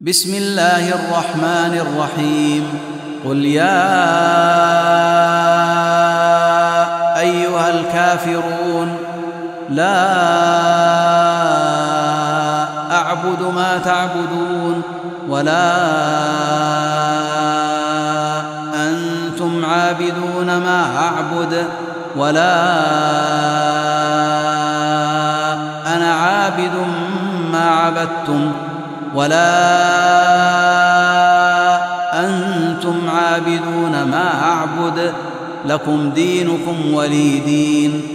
بسم الله الرحمن الرحيم. قل يا أيها الكافرون لا أعبد ما تعبدون ولا أنتم عابدون ما أعبد ولا أنا عابد ما عبدتم ولا أنتم عابدون ما أعبد لكم دينكم ولي دين.